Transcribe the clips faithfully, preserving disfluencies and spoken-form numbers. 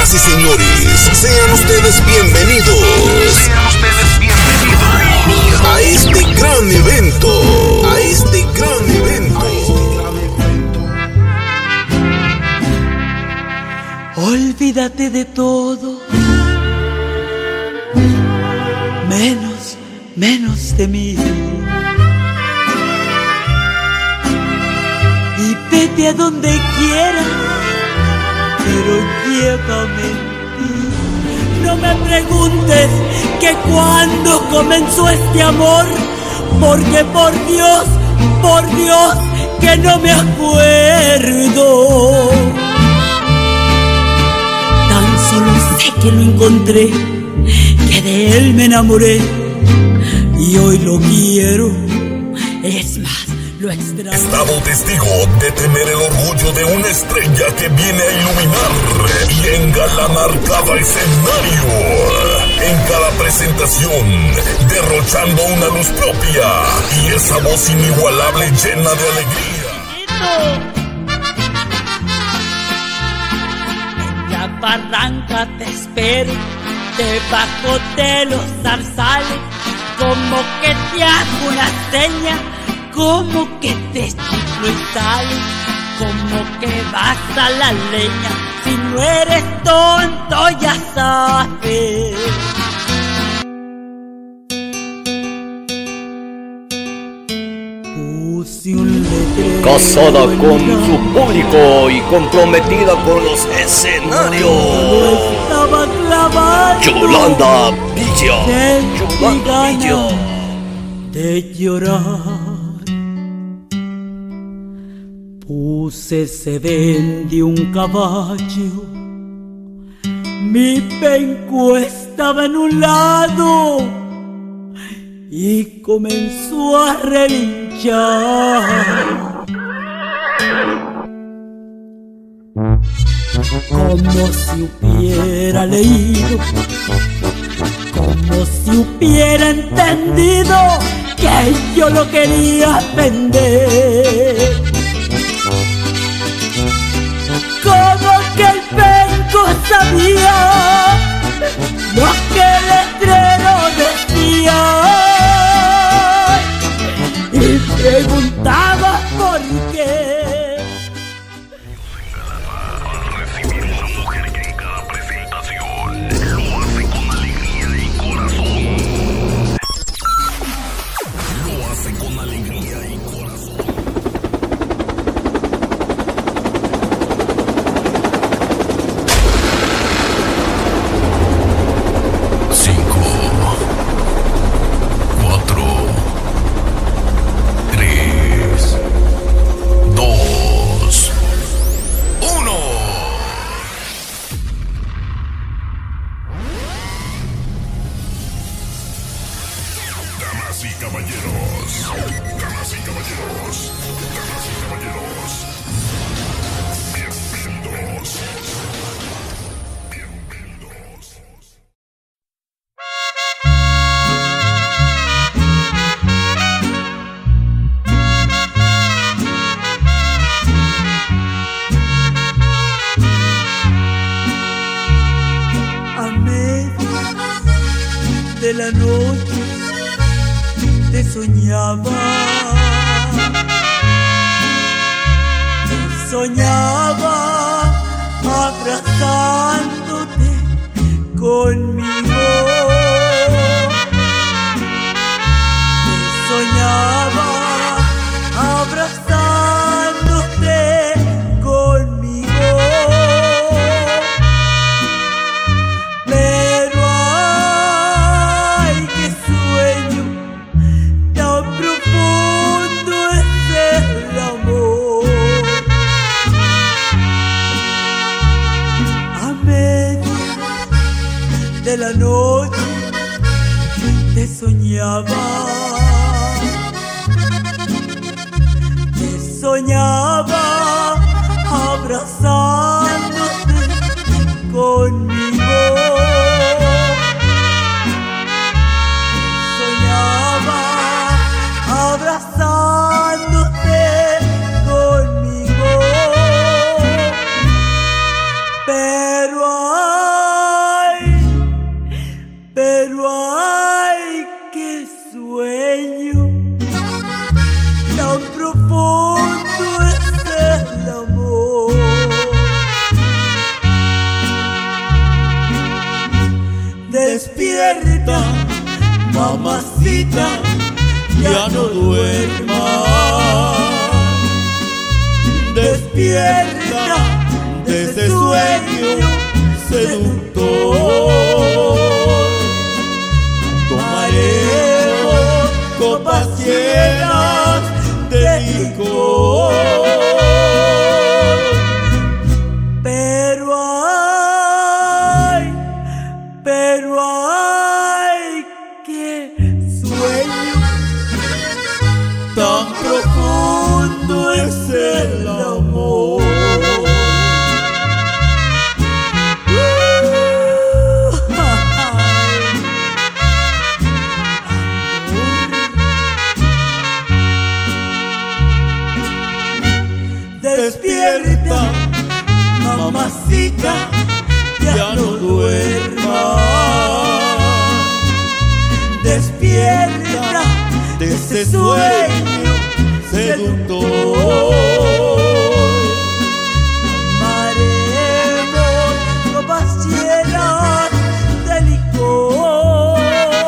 Señoras y señores, sean ustedes bienvenidos. Sean ustedes bienvenidos a este gran evento. A este gran evento. Olvídate de todo, menos, menos de mí. Y vete a donde quieras, pero llévame en ti. No me preguntes que cuándo comenzó este amor, porque por Dios, por Dios, que no me acuerdo. Tan solo sé que lo encontré, que de él me enamoré, y hoy lo quiero, es más, lo extraño. Estado testigo de tener el orgullo de una estrella que viene a iluminar y engalanar cada escenario. En cada presentación, derrochando una luz propia y esa voz inigualable llena de alegría. En la barranca te espero, debajo de los zarzales, como que te hago una seña, como que te chiflo y sales, como que vas a la leña. Si no eres tonto ya sabes. Puse un letrero casada con su público y comprometida con los escenarios. Estaba clavado Yolanda Villa, Yolanda Villa. De llorar. Puse sedén de un caballo, mi penco estaba en un lado y comenzó a relinchar. Como si hubiera leído, como si hubiera entendido que yo lo quería vender. Como que el penco sabía lo que el letrero decía y preguntaba por qué. Para recibir una mujer que en cada presentación lo hace con alegría y corazón. Lo hace con alegría y corazón. Damas y caballeros, damas y caballeros, damas y caballeros, bienvenidos, bienvenidos. A medias de la noche te soñaba, te soñaba abrazándote conmigo, te soñaba abrazándote conmigo, pero ay, qué sueño tan profundo es el amor. A medias de la noche te soñaba, te soñaba abrazándote conmigo, soñaba abrazándote conmigo, pero Despierta, mamacita, ya no duermas. Despierta de ese sueño seductor. Tomaremos copas llenas de licor. Pero ay, pero ay, qué sueño tan profundo es el amor. Despierta, mamacita, ya no duermas. Despierta de ese sueño seductor. Tomaremos copas llenas de licor.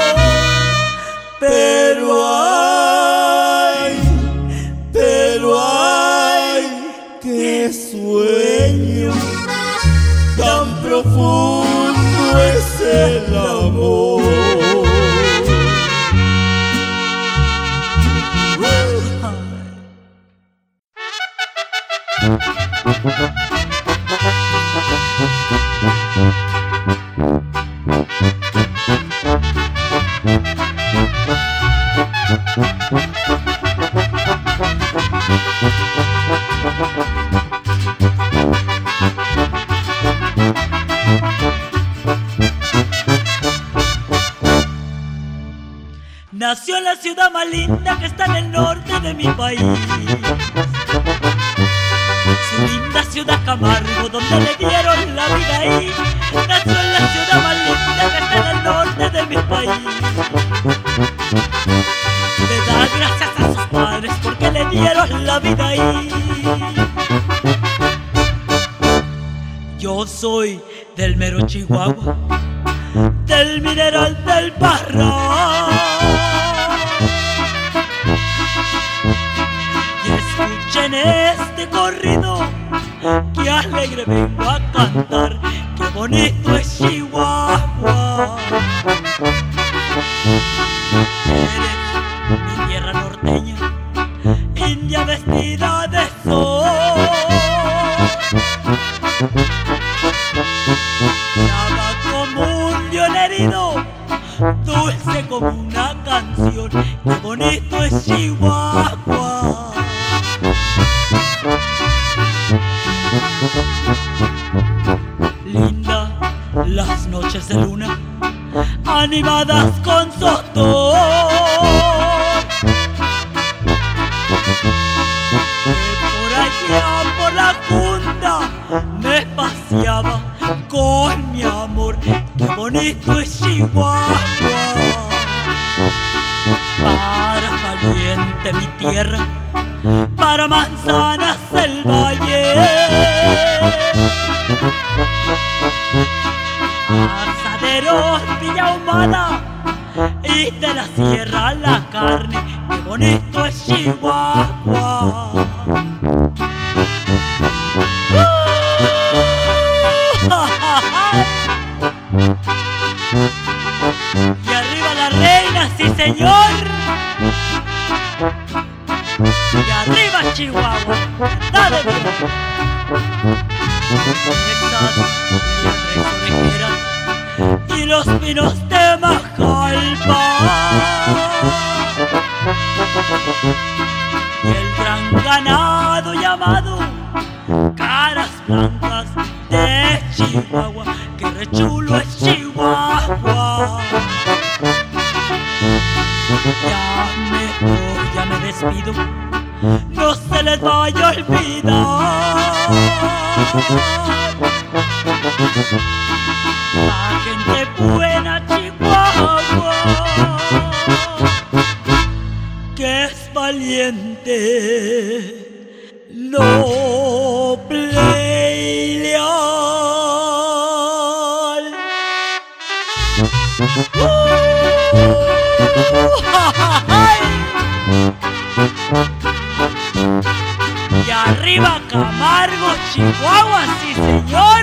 Pero ay, pero ay, qué sueño tan profundo es el amor. Nació en la ciudad más linda que está en el norte de mi país. Su linda ciudad Camargo, donde le dieron la vida ahí. Nació en la ciudad más linda que está en el norte de mi país. Le da gracias a sus padres porque le dieron la vida ahí. Yo soy del mero Chihuahua, del mineral del Parral. Y escuchen este corrido, que alegre vengo a cantar, qué bonito es Chihuahua. Eres mi tierra norteña, india vestida de sol. Brava como un león herido, dulce como una canción, qué bonito es Chihuahua. Linda las noches de luna, animadas con sotón, que por allá por la funda me paseaba con mi amor, qué bonito es Chihuahua. Para Valiente mi tierra, para Manzanas el valle, Asaderos Villa Humana y de la sierra la carne, qué bonito es Chihuahua. Y arriba la reina, sí señor. Y arriba Chihuahua, dale bien. Estas liebres orejeras y los pinos de Majalpa, y el gran ganado llamado Caras Blancas de Chihuahua, que rechulo es Chihuahua. Ya me voy, ya me despido, no se les vaya a olvidar la gente buena Chihuahua, que es valiente, noble y leal. Y arriba Camargo, Chihuahua, sí señor.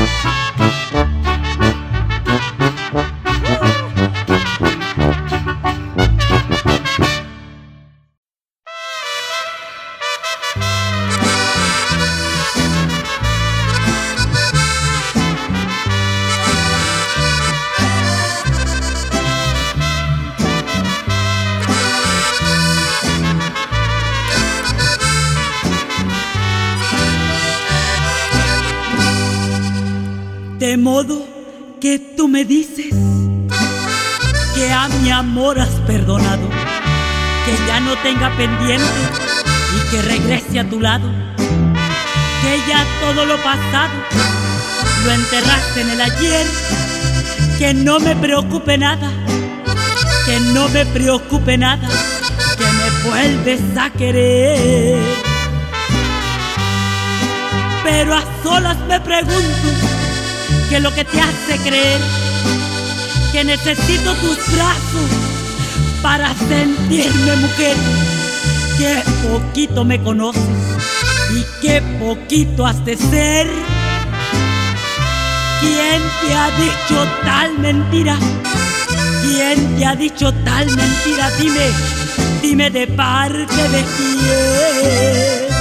De modo que tú me dices que a mi amor has perdonado, que ya no tenga pendiente y que regrese a tu lado, que ya todo lo pasado lo enterraste en el ayer, que no me preocupe nada, que no me preocupe nada, que me vuelves a querer. Pero a solas me pregunto ¿qué es lo que te hace creer que necesito tus brazos para sentirme mujer? Que poquito me conoces y que poquito has de ser. ¿Quién te ha dicho tal mentira? ¿Quién te ha dicho tal mentira? Dime, dime de parte de quién.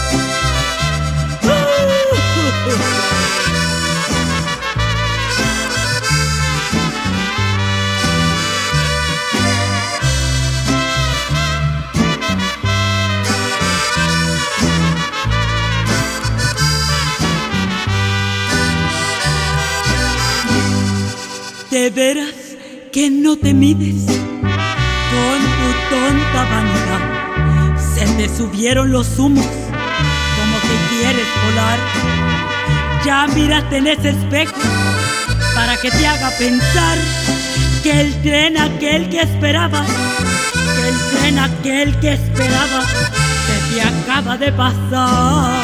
De veras que no te mides con tu tonta vanidad. Se te subieron los humos como que quieres volar. Ya mírate en ese espejo para que te haga pensar que el tren aquel que esperaba, que el tren aquel que esperaba se te acaba de pasar.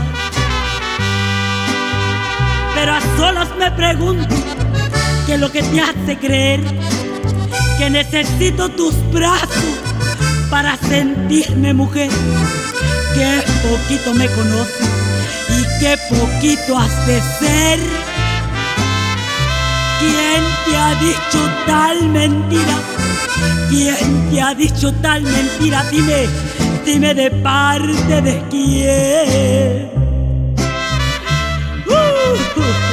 Pero a solas me pregunto ¿qué es lo que te hace creer que necesito tus brazos para sentirme mujer? Que poquito me conoces y que poquito has de ser. ¿Quién te ha dicho tal mentira? ¿Quién te ha dicho tal mentira? Dime, dime de parte de quién. Uh, uh, uh.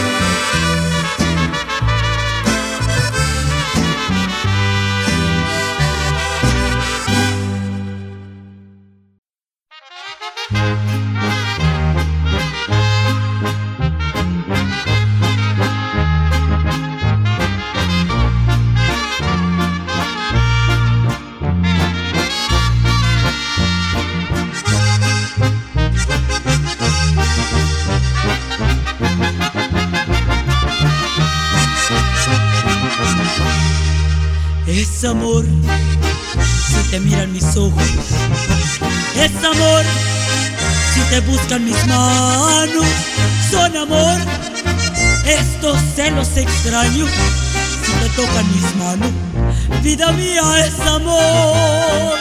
Es amor si te miran mis ojos, es amor si te buscan mis manos, son amor estos celos extraños si te tocan mis manos. Vida mía, es amor,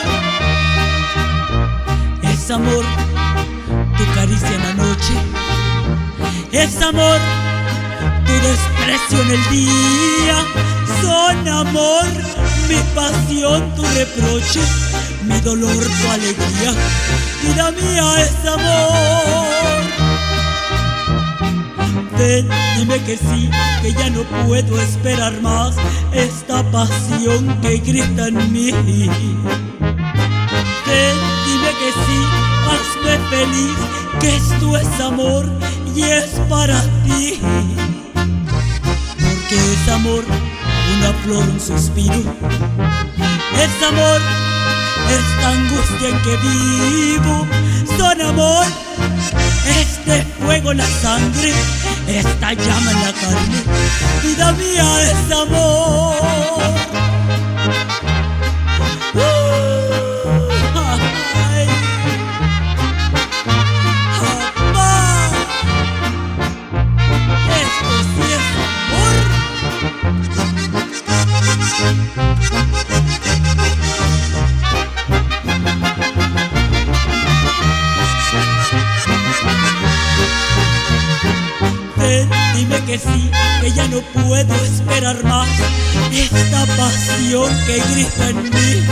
es amor tu caricia en la noche, es amor tu desprecio en el día, son amor mi pasión, tu reproche, mi dolor, tu alegría. Vida mía, es amor. Ven, dime que sí, que ya no puedo esperar más esta pasión que grita en mí. Ven, dime que sí, hazme feliz, que esto es amor y es para ti. Porque es amor una flor, un suspiro, es amor esta angustia en que vivo, son amor este fuego en la sangre, esta llama en la carne. Vida mía, es amor. Uh, ay, papá, esto sí es amor. que sí, que ya no puedo esperar más esta pasión que grita en mí.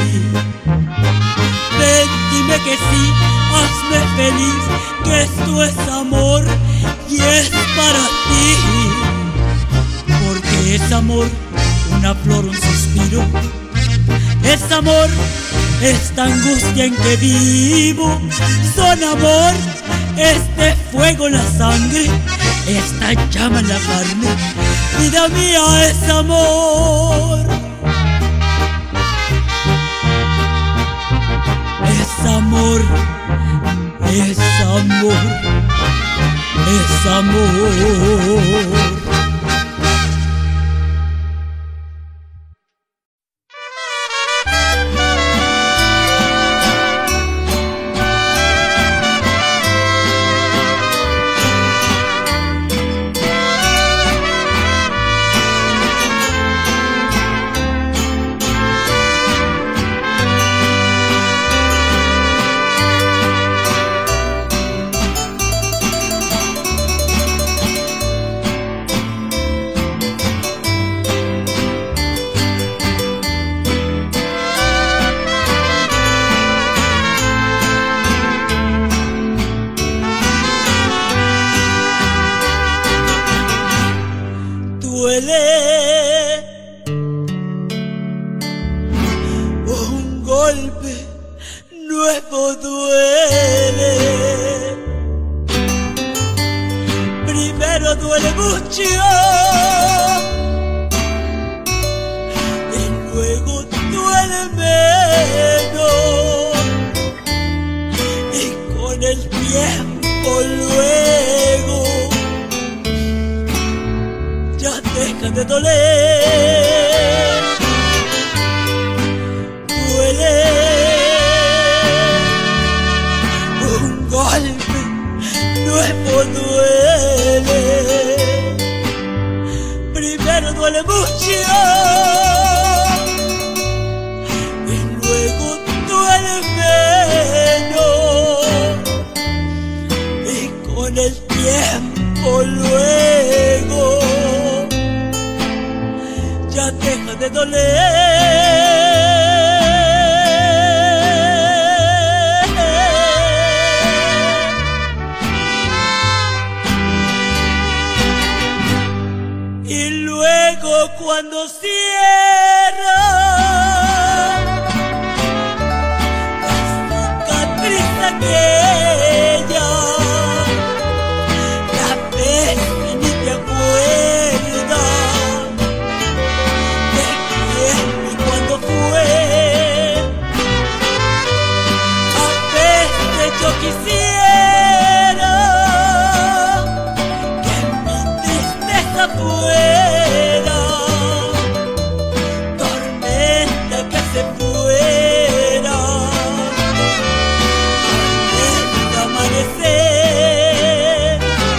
Ven, dime que sí, hazme feliz, que esto es amor y es para ti. Porque es amor, una flor, un suspiro. Es amor, esta angustia en que vivo. Son amor, este fuego en la sangre, esta llama en la carne. Vida mía es amor. Es amor, es amor, es amor. Un golpe nuevo duele. Primero duele mucho y luego duele menos. Y con el tiempo luego ya deja de doler. Duele un golpe nuevo duele. Primero duele mucho y luego duele menos. Y con el tiempo luego ya deja de doler. Y luego cuando cierra la cicatriz aquella, la ves y ni te acuerdas de quién y cuándo fue. A veces yo quisiera que mi tristeza fuera tormenta que se fuera antes de amanecer.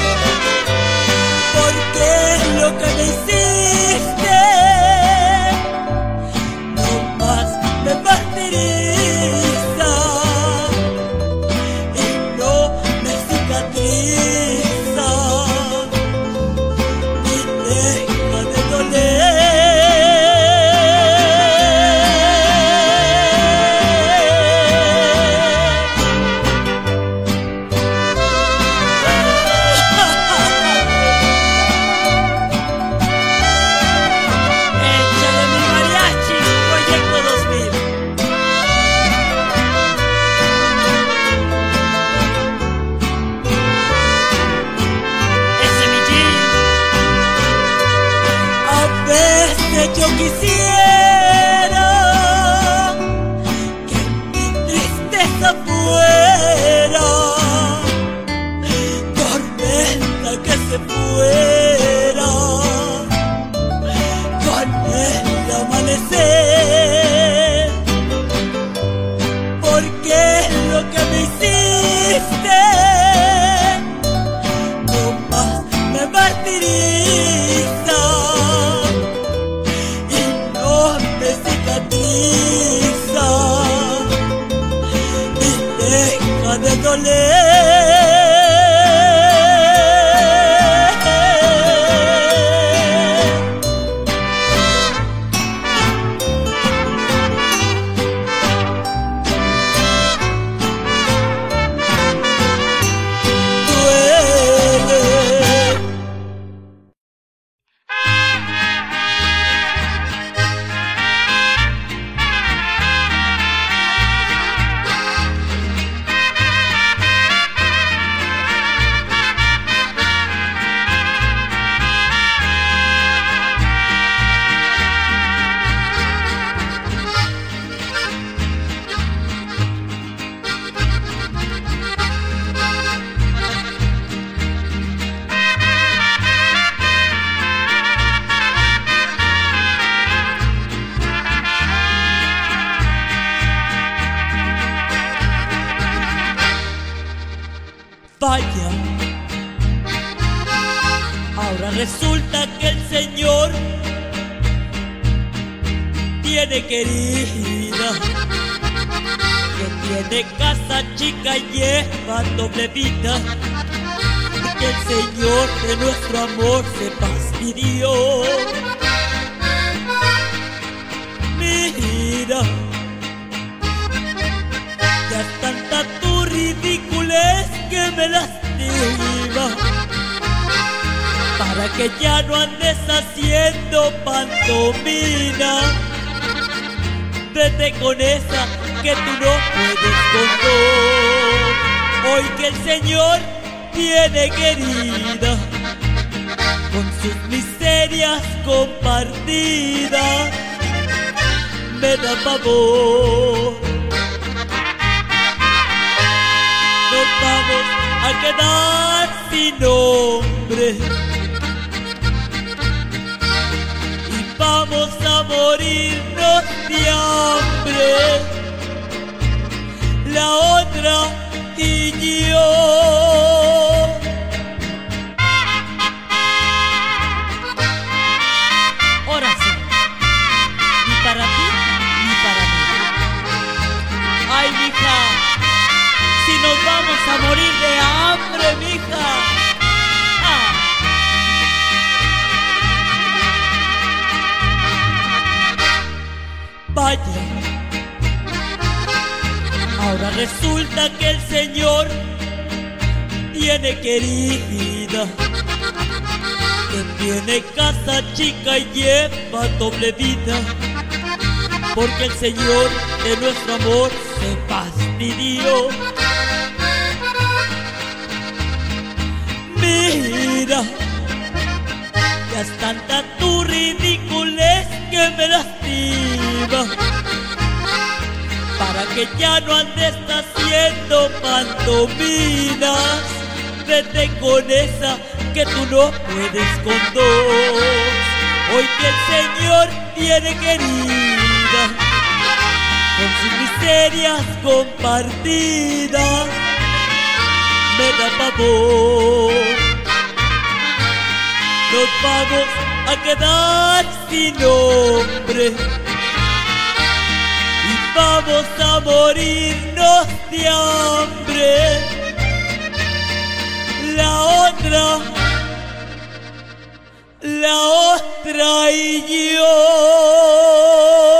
Porque lo que me hiciste no más me martiriza y no me cicatriza ni deja de doler. Échale mi mariachi, Proyecto dos mil. Ese mi jean. A veces yo quisiera que mi tristeza fuera tormenta que se fuera con el amanecer. Porque lo que me hiciste no más me martiriza y no me cicatriza y deja de doler. Ahora resulta que el Señor tiene querida, que tiene casa chica y lleva doble vida, que el Señor de nuestro amor se fastidió. Mira, ya es tanta tu ridiculez que me lastima, para que ya no andes haciendo pantomina. Vete con esa que tú no puedes con dos. Hoy que el Señor tiene querida, con sus miserias compartidas, me da pavor. Nos vamos a quedar sin nombre y vamos a morirnos de hambre, la otra y yo. Ahora sí, ni para ti ni para mí. Ay, mija, si nos vamos a morir de hambre, mija. Ah. Vaya, ahora resulta que el Señor tiene querida, que tiene casa chica y lleva doble vida, porque el Señor de nuestro amor se fastidió. Mira, ya es tanta tu ridiculez que me lastima, para que ya no andes haciendo pantominas. Vete con esa que tú no puedes con dos. Hoy que el Señor tiene querida, con sus miserias compartidas, me da pavor. Nos vamos a quedar sin nombre y vamos a morirnos de hambre, la otra, la otra y yo.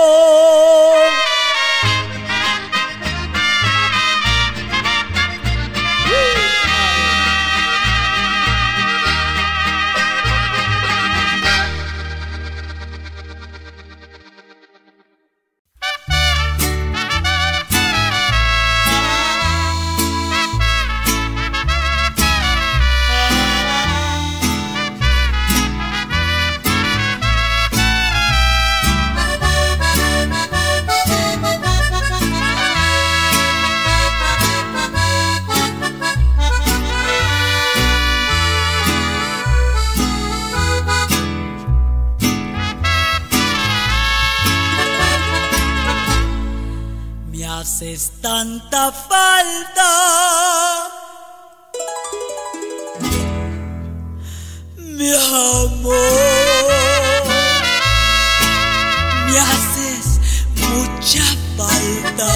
Haces tanta falta, mi amor, me haces mucha falta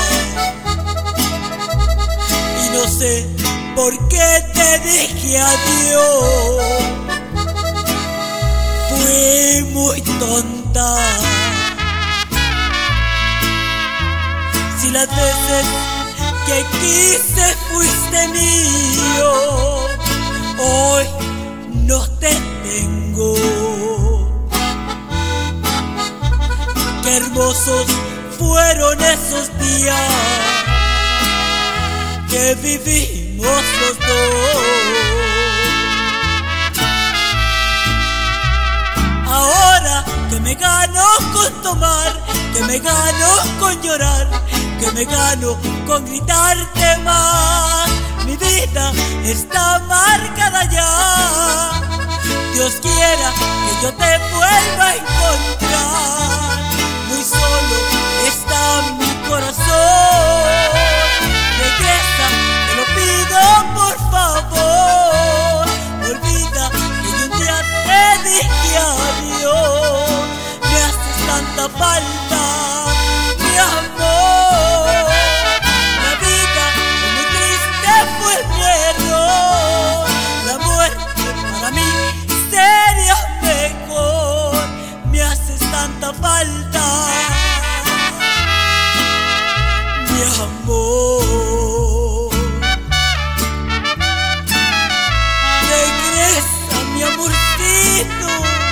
y no sé por qué te dije adiós. Fui muy tonta. Si las veces que quise fuiste mío, hoy no te tengo. Qué hermosos fueron esos días que vivimos los dos. Ahora que me gano con tomar, que me gano con llorar, que me gano con gritarte más, mi vida está marcada ya. Dios quiera que yo te vuelva a encontrar. Muy solo está mi corazón. Regresa, te lo pido por favor. Olvida que yo un día tanta falta, mi amor. La vida es muy triste, fue mi error. La muerte para mí sería mejor. Me haces tanta falta, mi amor. Regresa, mi amorcito.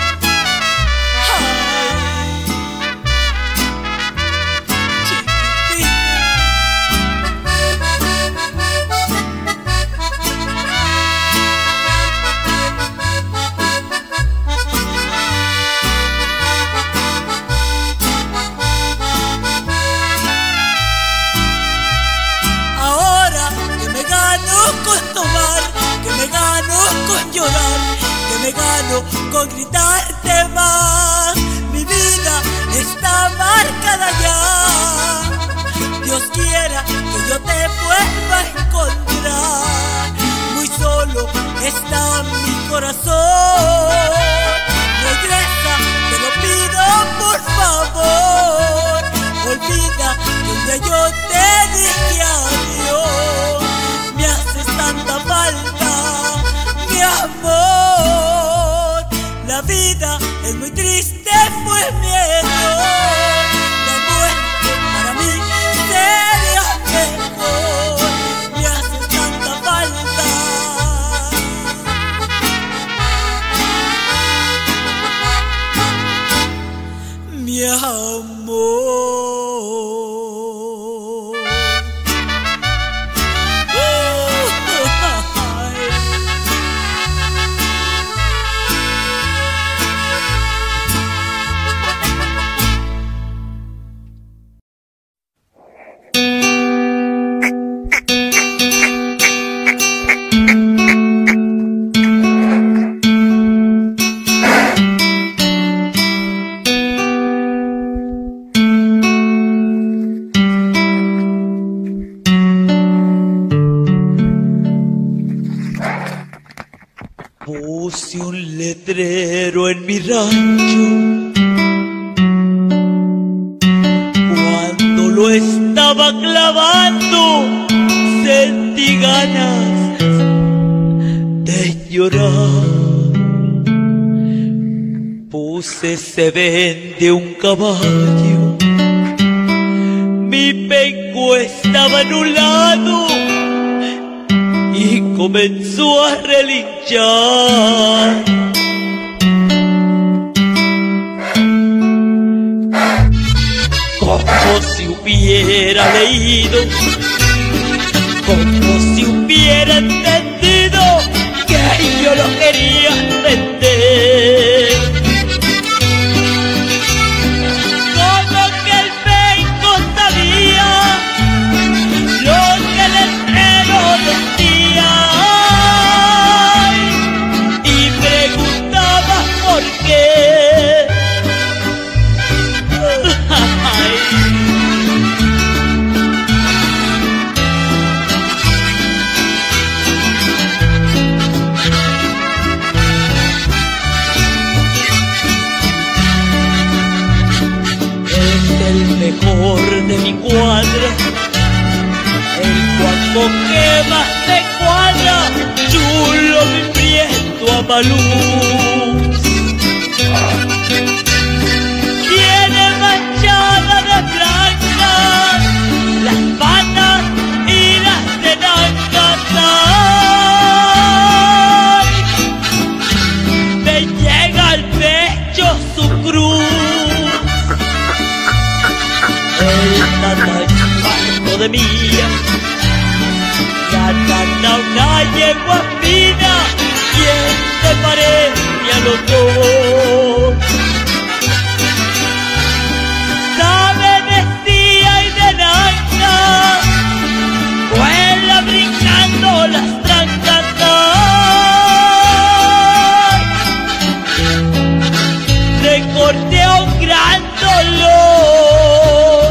Que me gano con gritarte más. Mi vida está marcada ya. Dios quiera que yo te vuelva a encontrar. Muy solo está mi corazón. Regresa, te lo pido por favor. Olvida que un día yo te dije adiós. Me haces tanta falta, mi amor. La vida es muy triste, fue mi error. La muerte para mí sería mejor. Me haces tanta falta, mi amor. Puse un letrero en mi rancho cuando lo estaba clavando, sentí ganas de llorar. Puse se vende un caballo, mi penco estaba en un lado y comenzó a relinchar. Como si hubiera leído, como si hubiera entendido que yo lo quería vender. Como que el penco sabía lo que el letrero decía y preguntaba por qué. El mejor de mi cuadra, el guapo que más me cuadra, chulo mi prieto amaluz. Tiene manchada de blanca las patas y las tenancas. Me llega al pecho su cruz. El tatacho de mía, la nana una yegua fina, ¿quién te parece a los dos? Sabe de tía y de nana, vuela brincando las trancas. Recordé a un gran dolor.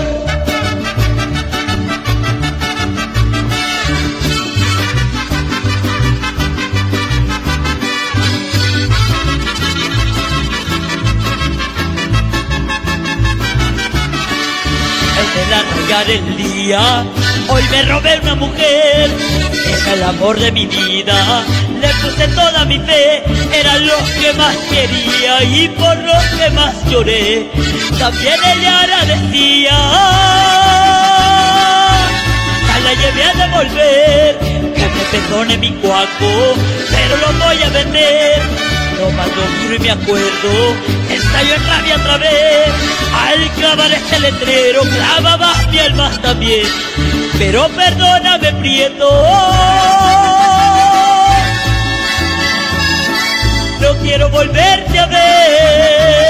llegar el día. Hoy me robé una mujer, era el amor de mi vida. Le puse toda mi fe, era lo que más quería y por lo que más lloré. También ella agradecía. Ya la llevé a devolver, que me perdone mi cuaco, pero lo voy a vender. No mando giro y me acuerdo, estallo en rabia otra vez. Al clavar este letrero, clavaba mi alma también. Pero perdóname, Prieto, no quiero volverte a ver.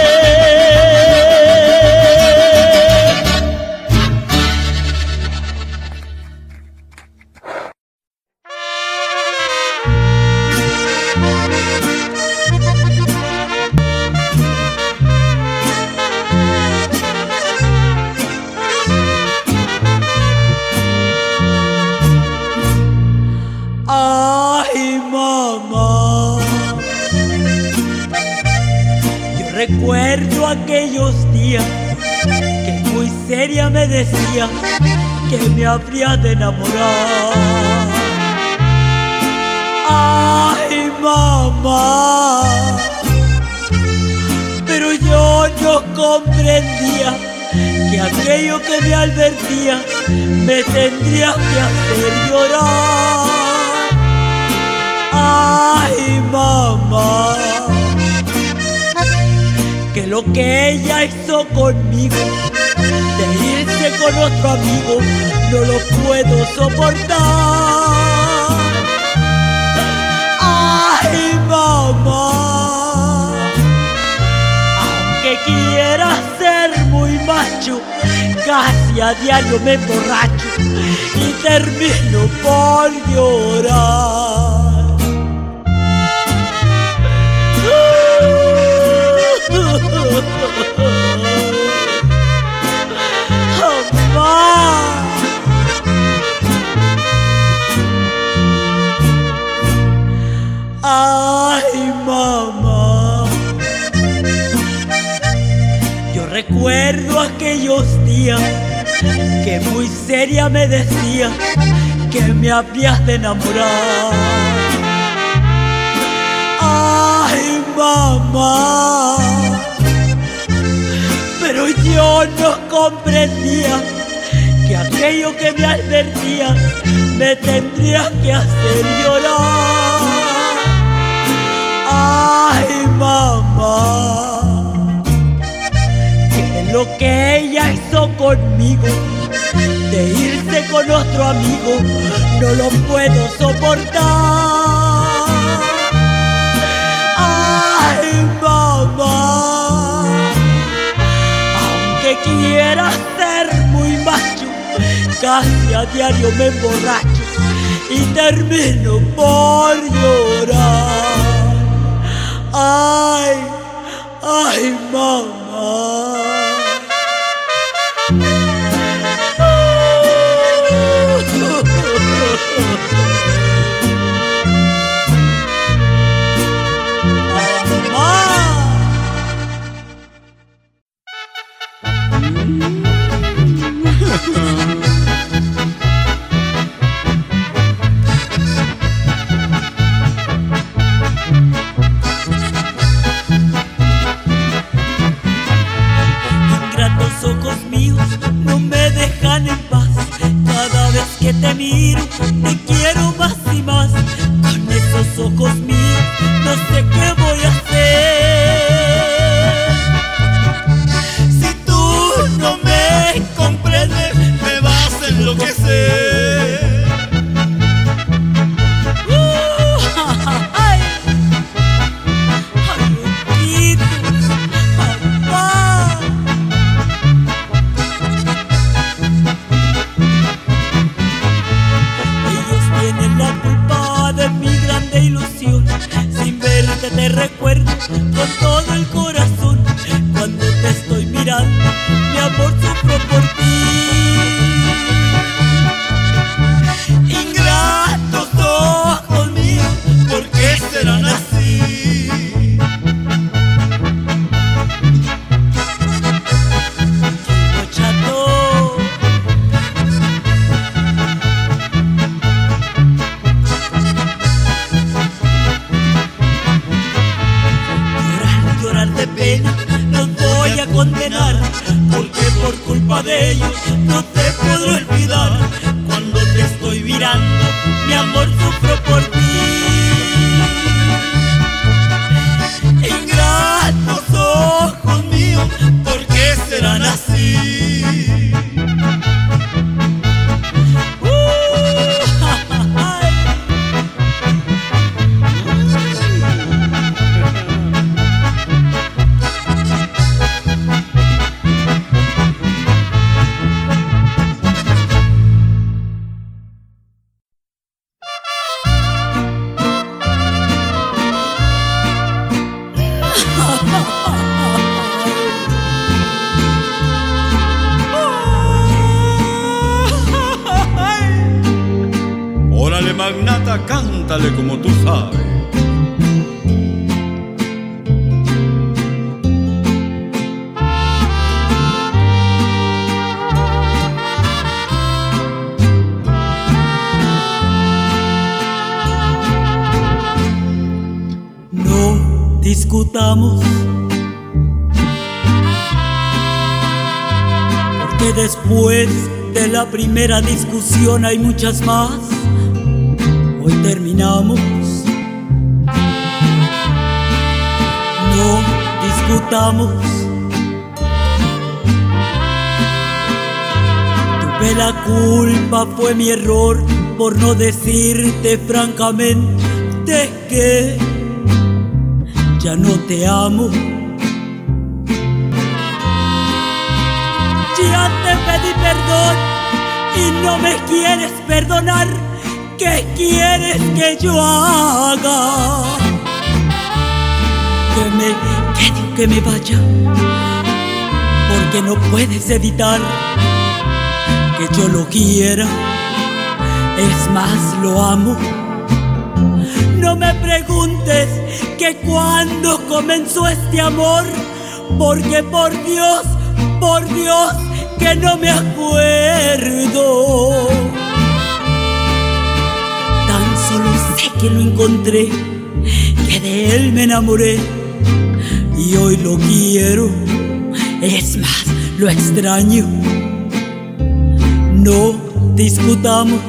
Recuerdo aquellos días que muy seria me decía que me habría de enamorar. Ay, mamá, pero yo no comprendía que aquello que me advertía me tendría que hacer llorar. Ay, mamá, que lo que ella hizo conmigo, de irse con otro amigo, no lo puedo soportar. Ay, mamá, aunque quiera ser muy macho, casi a diario me emborracho y termino por llorar. Mamá, ay, mamá, yo recuerdo aquellos días que muy seria me decía que me habías de enamorar. Ay, mamá, pero yo no comprendía que aquello que me advertía me tendría que hacer llorar. Ay, mamá, que lo que ella hizo conmigo, de irse con otro amigo, no lo puedo soportar. Ay, mamá, aunque quiera ser muy macho, casi a diario me emborracho y termino por llorar. Ay, ay, mamá. Ingratos ojos míos no me dejan en paz. Cada vez que te miro te quiero más y más. Con esos ojos míos no sé qué voy a hacer. Si tú no me comprendes, me vas a enloquecer. Te recuerdo con todo el corazón. Cuando te estoy mirando, mi amor sufro por ti. Ingratos ojos míos, ¿por qué serán así? Chico chato, condenar, porque por culpa de ellos no te podré olvidar. Cuando te estoy mirando, mi amor, sufro por ti. Ingratos ojos míos, ¿por qué serán así? Órale, magnata, cántale como tú sabes. No discutamos, porque después de la primera discusión hay muchas más. Hoy terminamos. No discutamos. Tuve la culpa, fue mi error por no decirte francamente que ya no te amo. Ya te pedí perdón y no me quieres perdonar. ¿Qué quieres que yo haga? Que me quede o que me vaya, porque no puedes evitar que yo lo quiera. Es más, lo amo. No me preguntes que cuándo comenzó este amor, porque por Dios, por Dios, que no me acuerdo. Solo sé que lo encontré, que de él me enamoré y hoy lo quiero. Es más, lo extraño. No discutamos.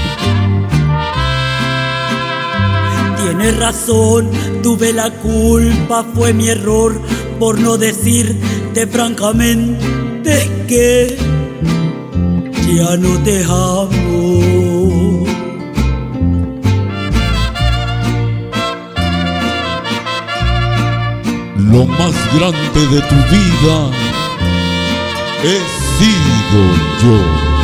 Tienes razón, tuve la culpa, fue mi error por no decirte francamente que ya no te amo. Lo más grande de tu vida he sido yo.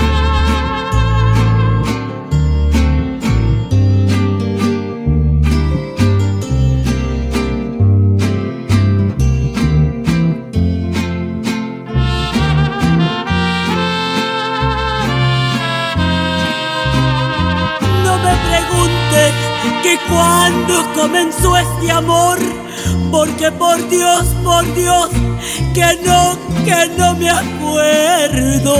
No me preguntes que cuándo comenzó este amor, porque por Dios, por Dios, que no, que no me acuerdo.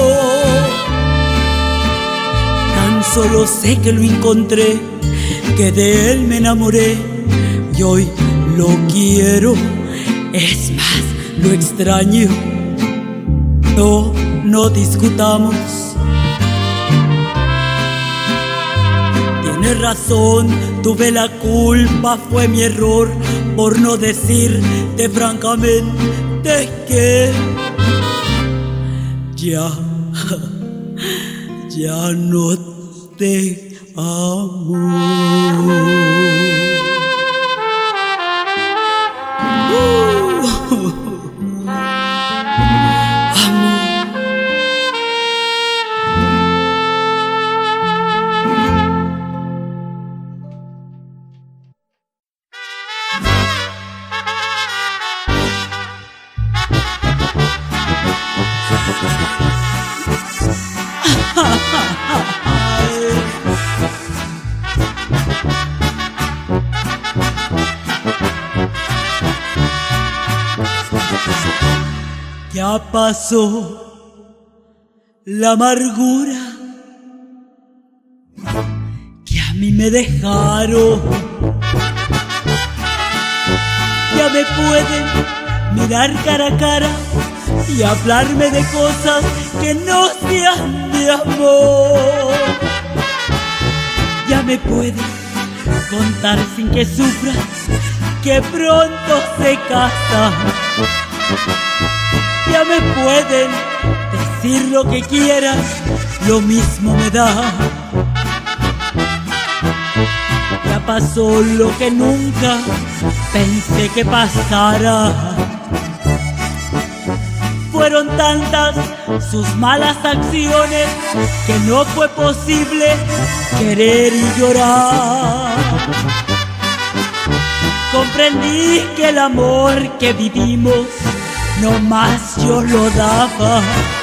Tan solo sé que lo encontré, que de él me enamoré y hoy lo quiero. Es más, lo extraño. No, no discutamos. Tienes razón, tuve la culpa, fue mi error por no decirte francamente que ya, ya no te amo. Uh. Ya pasó la amargura que a mí me dejaron. Ya me pueden mirar cara a cara y hablarme de cosas que no sean de amor. Ya me puedes contar sin que sufras que pronto se casa. Ya me pueden decir lo que quieras, lo mismo me da. Ya pasó lo que nunca pensé que pasara. Fueron tantas sus malas acciones que no fue posible querer y llorar. Comprendí que el amor que vivimos no más yo lo daba.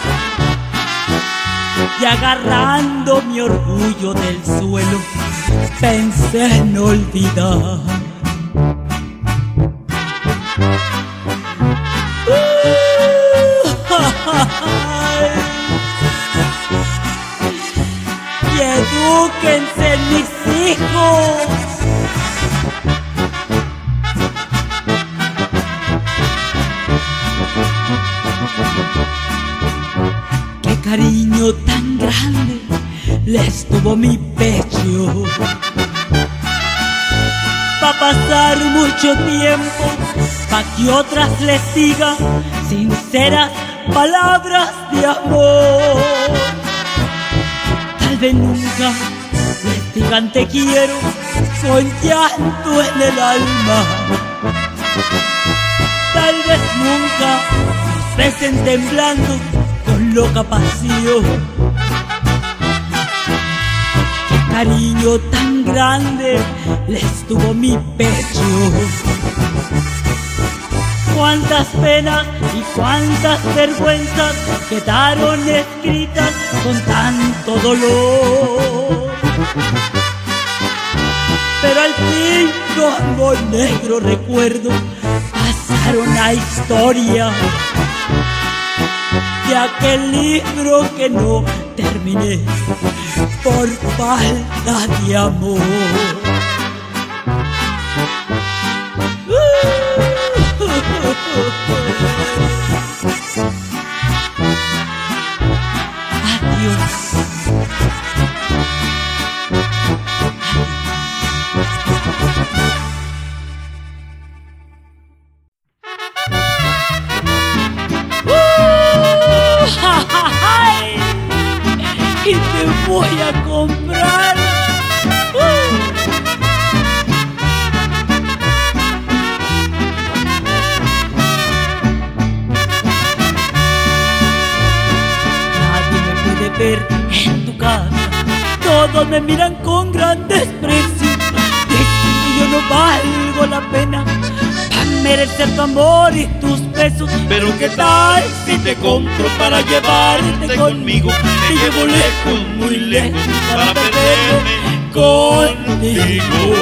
Y agarrando mi orgullo del suelo, pensé en olvidar. Y edúquense mis hijos. Qué cariño tan grande les tuvo mi pecho. Pa' pasar mucho tiempo, pa' que otras les digan sinceras palabras de amor. Tal vez nunca les digan te quiero con llanto en el alma. Tal vez nunca nos besen temblando con loca pasión. Qué cariño tan grande les tuvo mi pecho. Cuántas penas y cuántas vergüenzas quedaron escritas con tanto dolor. Pero al fin como negro recuerdo pasaron a historia de aquel libro que no terminé por falta de amor. Adiós. Uh, ja, ja, ja, y te voy a comprar. Uh. Ver en tu casa, todos me miran con gran desprecio. Dicen que yo no valgo la pena para merecer tu amor y tus besos. Pero qué tal si te compro para llevarte conmigo. Te llevo lejos, muy lejos, para perderme contigo.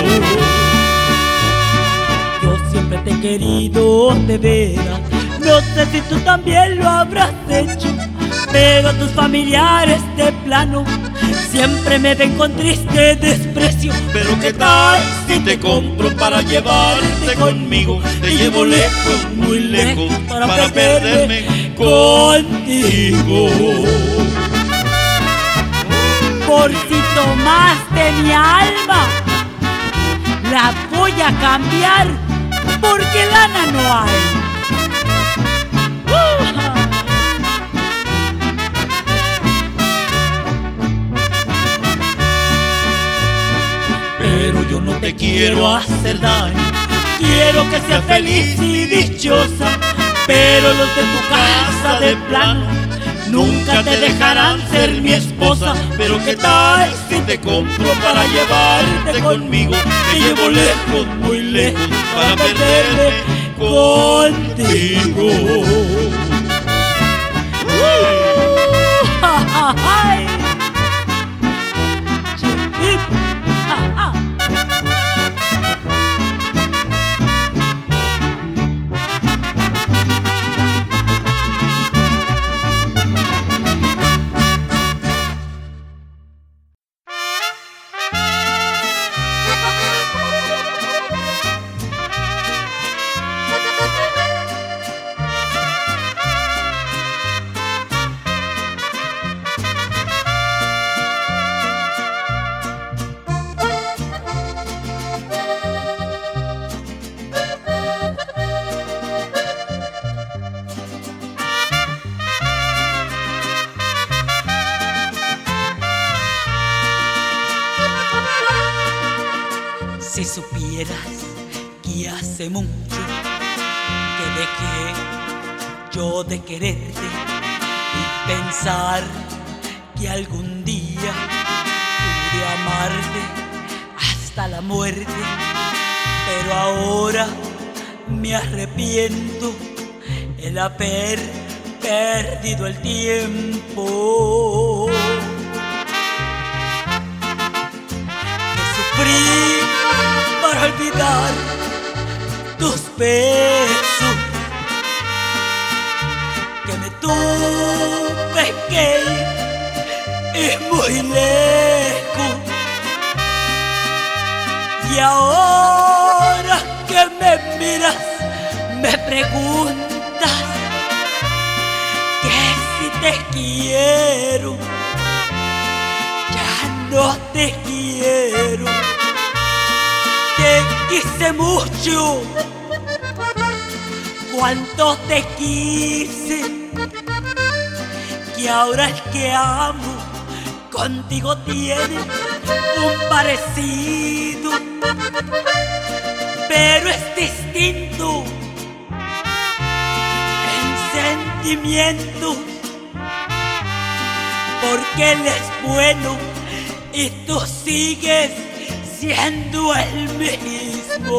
Yo siempre te he querido de veras, no sé si tú también lo habrás hecho. Pero tus familiares de plano siempre me ven con triste desprecio. Pero qué tal si te compro para llevarte conmigo. Te llevo lejos, muy lejos, para, para perderme contigo. Por si tomaste mi alma, la voy a cambiar porque lana no hay. Pero yo no te quiero hacer daño, quiero que seas feliz y dichosa. Pero los de tu casa de plano nunca te dejarán ser mi esposa. Pero qué tal si te compro para llevarte conmigo. Te llevo lejos, muy lejos, para perderme contigo. Uh, ja, ja, ja. supieras que hace mucho que dejé yo de quererte y pensar que algún día pude amarte hasta la muerte, pero ahora me arrepiento el haber perdido el tiempo. Que sufrí para olvidar tus besos, que me tuve que ir muy lejos, y ahora que me miras me preguntas que si te quiero. Ya no te quiero. Te quise mucho, cuánto te quise, que ahora el que amo contigo tiene un parecido, pero es distinto en sentimientos, porque él es bueno y tú sigues siendo el mismo.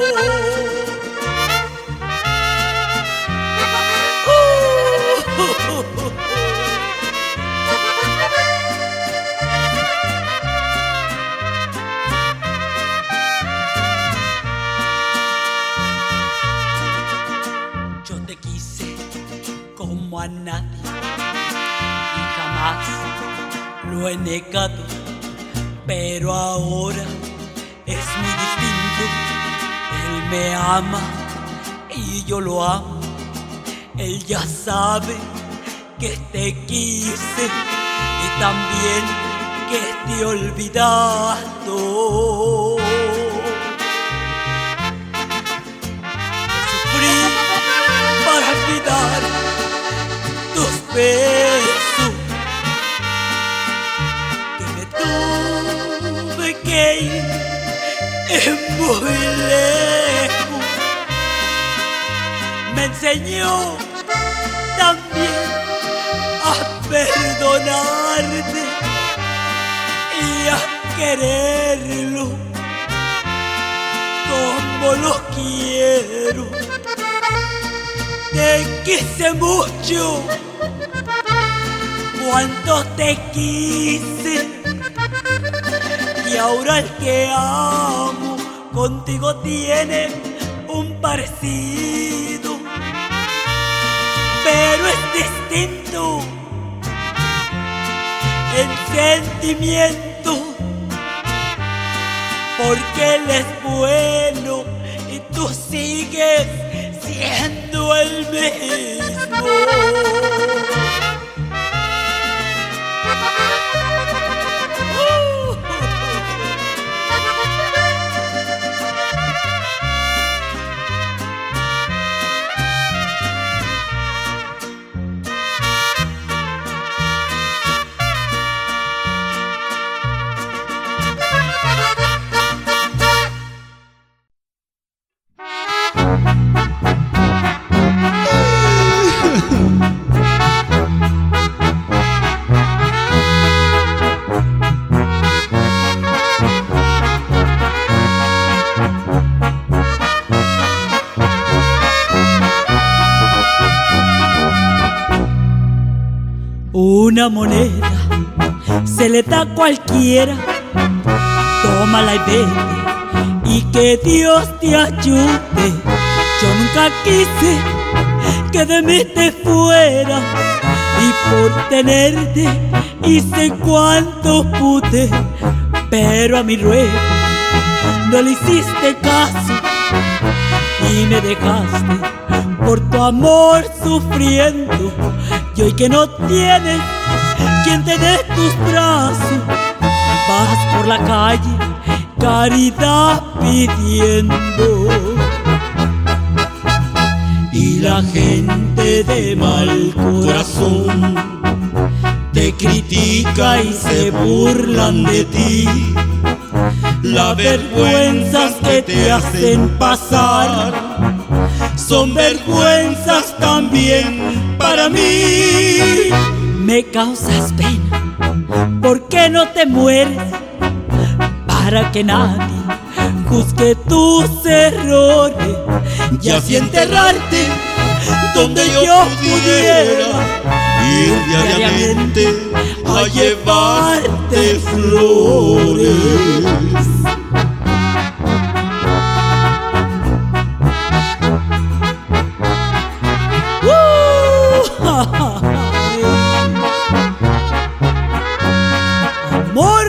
Yo te quise como a nadie y jamás lo he negado, pero ahora es muy distinto. Él me ama y yo lo amo. Él ya sabe que te quise y también que te he olvidado. Sufrí para olvidar tus besos, que me tuve que ir muy lejos. Me enseñó también a perdonarte y a quererlo como lo quiero. Te quise mucho, cuánto te quise, y ahora el que amo contigo tiene un parecido, pero es distinto en sentimiento, porque él es bueno y tú sigues siendo el mismo. Una moneda se le da a cualquiera, tómala y vete, y que Dios te ayude. Yo nunca quise que de mí te fuera, y por tenerte hice cuanto pude, pero a mi ruego no le hiciste caso y me dejaste por tu amor sufriendo. Y hoy que no tienes quien te dé tus brazos, vas por la calle caridad pidiendo. Y la gente de mal corazón te critica y se burlan de ti, Las vergüenzas que te hacen pasar son vergüenzas también para mí. Me causas pena, ¿por qué no te mueres? Para que nadie juzgue tus errores Y así enterrarte donde yo pudiera ir diariamente a llevarte flores. Amor.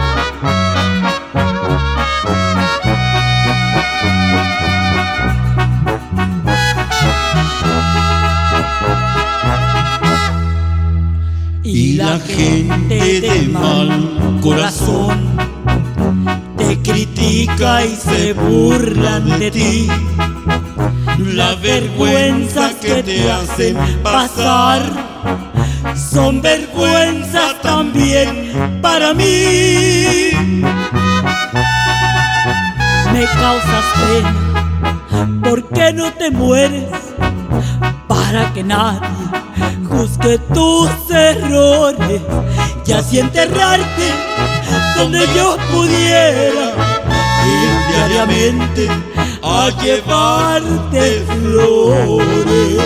Y la gente de mal corazón te critica y se burlan de ti. Las vergüenzas que te hacen pasar son vergüenzas también para mí. Me causas pena, ¿por qué no te mueres? Para que nadie juzgue tus errores y así enterrarte donde yo pudiera ir diariamente a llevarte flores.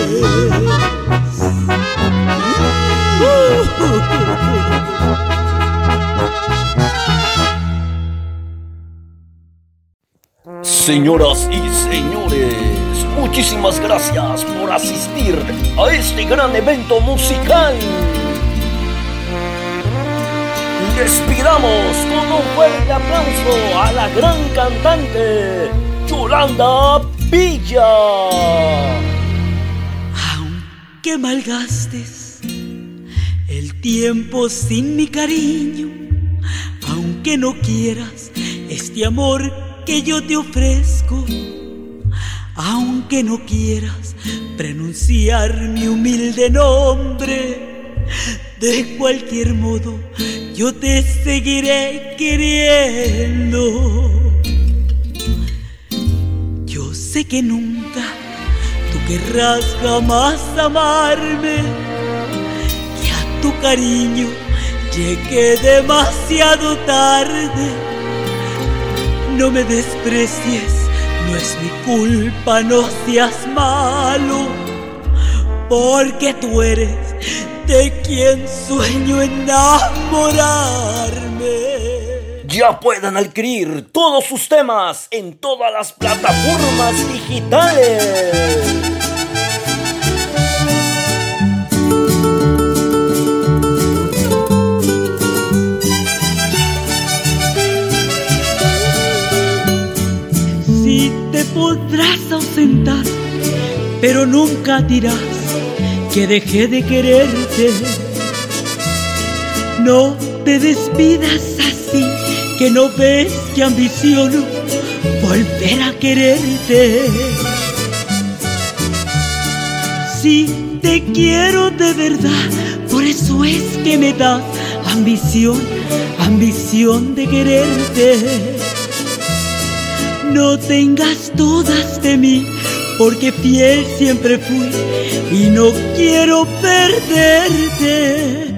Señoras y señores, muchísimas gracias por asistir a este gran evento musical. Despidamos con un fuerte aplauso a la gran cantante Yolanda Villa. Aunque malgastes el tiempo sin mi cariño, aunque no quieras este amor que yo te ofrezco, aunque no quieras pronunciar mi humilde nombre, de cualquier modo yo te seguiré queriendo. Yo sé que nunca tú querrás jamás amarme, que a tu cariño llegué demasiado tarde. No me desprecies, no es mi culpa, no seas malo, porque tú eres de quien sueño enamorarme. Ya pueden adquirir todos sus temas en todas las plataformas digitales. Si te podrás ausentar, pero nunca dirás que dejé de quererte. No te despidas así, que no ves que ambiciono volver a quererte. Si te quiero de verdad, por eso es que me das ambición, ambición de quererte. No tengas dudas de mí, porque fiel siempre fui y no quiero perderte.